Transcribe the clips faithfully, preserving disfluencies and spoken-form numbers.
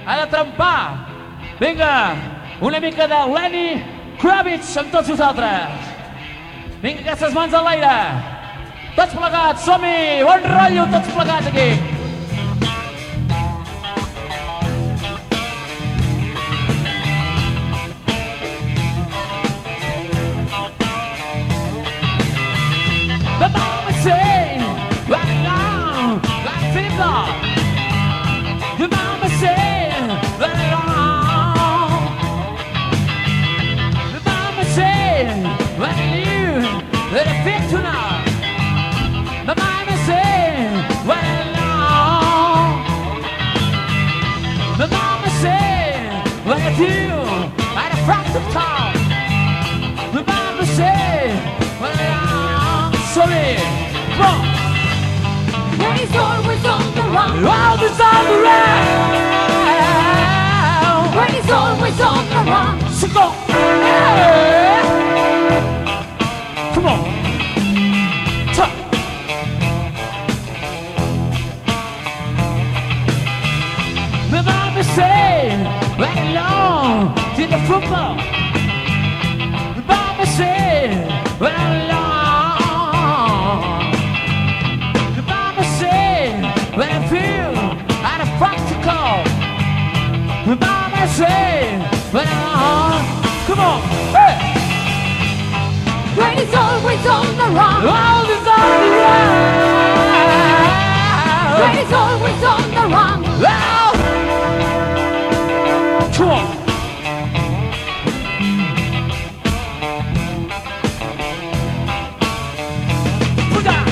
ha de trempar. Vinga, una mica de Lenny Kravitz amb tots vosaltres. Vinga, aquestes mans a l'aire. Tots plegats, som-hi! Bon rotllo, tots plegats aquí. The mama say, right now, like fever. The mama say, right on. The mama say, right you, let it fit tonight. The mama say, right on. The mama say, right you, at a fraction of time. The mama say, right on. Sorry, wrong. When he's always on the run. Always on the run. When he's always on the run. So go. Yeah. Come on. Tuck. The mama say, right along to the football. The mama say, right along. When I feel out of practical, the mama say, when I'm, come on, hey! When he's always on the run. Always on the run. When he's always on the run. Well, come on. Put down.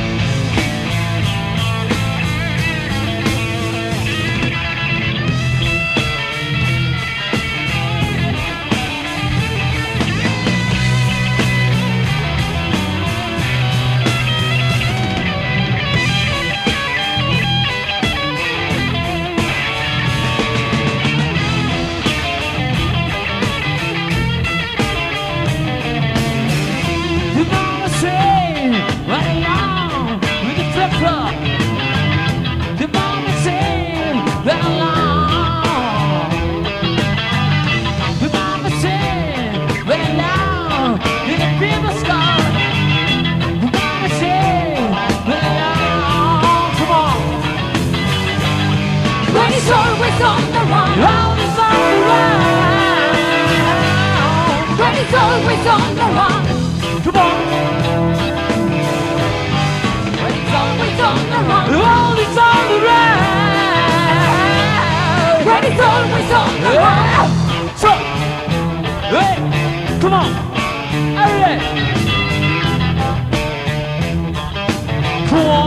Always on the run. Always on the run. When he's always on the run. Come on. When he's always on the run. Always on the run. When he's always on the run. So, hey, come on. Hey, come on.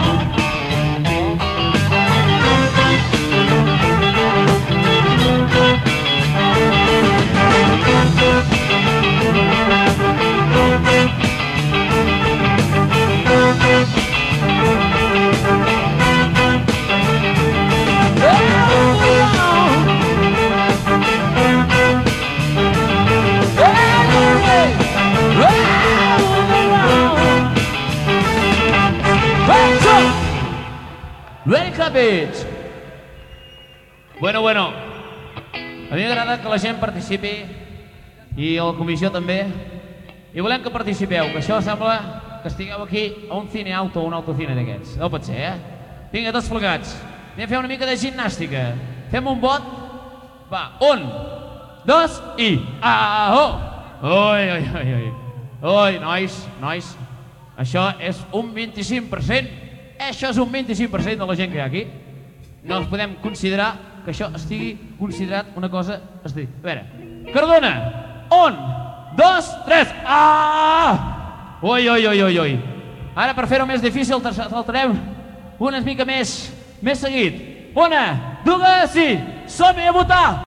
Lenny Kravitz. Bueno, bueno. A mi m'agrada que la gent participi i la comissió també. I volem que participeu, que això sembla que estigueu aquí a un cineauto o un autocine d'aquests. No pot ser, eh? Vinga, tots plegats. Anem a fer una mica de gimnàstica. Fem un vot. Va, un, dos i... Aho! Ui, ui, ui, ui. Ui, nois, nois. Això és un vint-i-cinc per cent. Això és un vint-i-cinc per cent de la gent que hi ha aquí. No es podem considerar que això estigui considerat una cosa... A veure, Cardona, un, dos, tres, ah! Ui, ui, ui, ui, ui. Ara, per fer-ho més difícil, saltarem una mica més, més seguit. Una, dues i som-hi a votar!